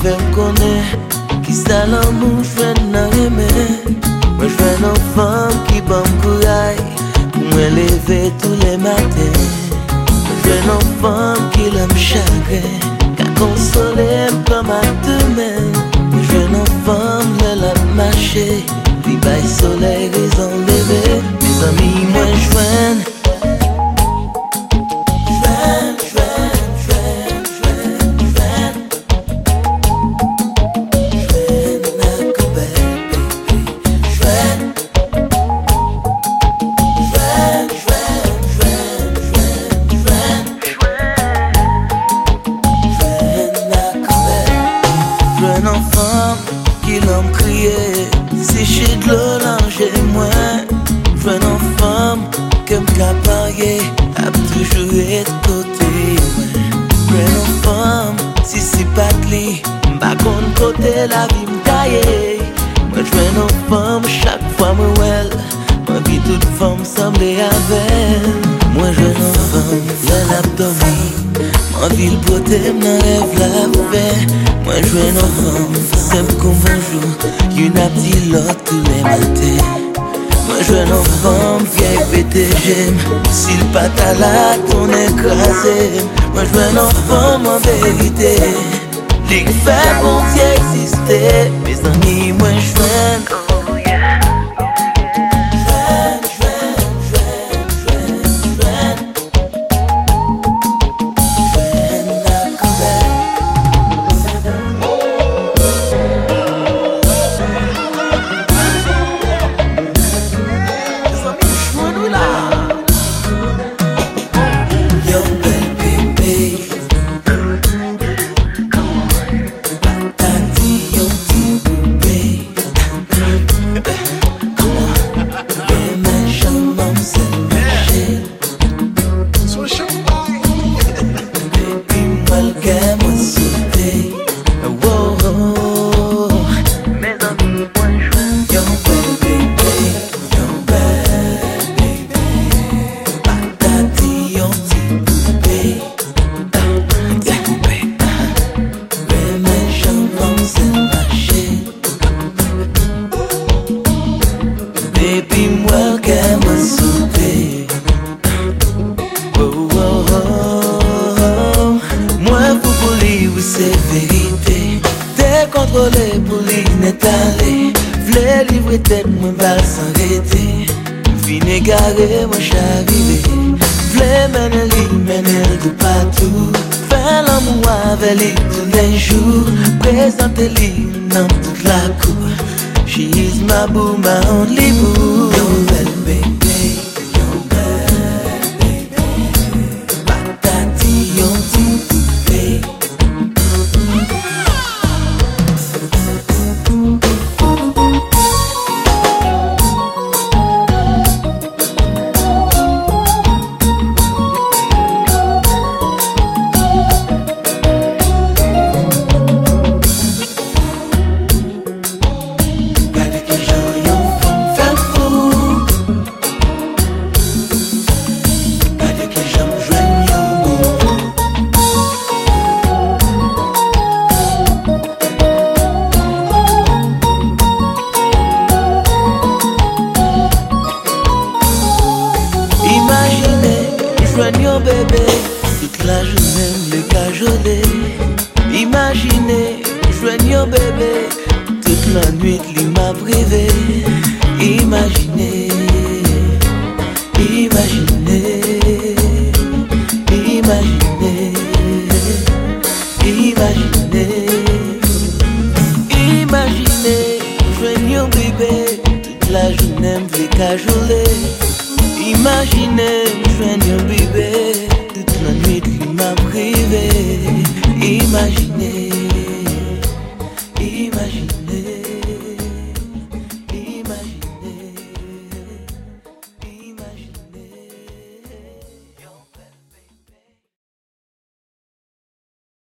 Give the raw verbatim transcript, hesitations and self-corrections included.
fait me connaître. Qui ça l'amour, je n'en aimé. Moi je veux une femme qui bat me courage pour me lever tous les matins. Moi je veux une femme qui l'aime chagrin, qui a consolé comme à demain. Moi je veux une femme qui l'a marché, puis baille soleil raison lever. Mes amis moi je veux la vie m'taille. Moi je veux une femme chaque fois me well. Moi vie toute femme semble avec. Moi je veux une femme dans l'abdomen. Moi vie le beauté m'enlève la paix. Moi je veux une femme simple comme bonjour, une petite l'autre tous les matins. Moi je veux une femme vieille pété j'aime. Si le pata là ton écrasé. Moi je veux une femme en vérité. Les faits vont y exister. Mes amis, moi je freine. Oh yeah. Freine, freine, freine, freine, freine. Freine la couverte. Mes amis, je m'en où là. Yo, baby, baby. Moi j'arrive, v'lais mener lui, mener de partout. Faire l'amour avec lui tous les jours. Présenter lui dans toute la cour. She is my boo, my only boo. Yo belle baby, yo belle baby. Patati, yo petit poupée. Bébé, toute la journée me cajoler. Imaginez, joignons bébé, toute la nuit il m'a privé. Imaginez, imaginez, imaginez, imaginez, imaginez, joignons bébé, toute la journée me cajoler. Imaginez, joignons bébé, toute la nuit il m'a privé. Imaginez.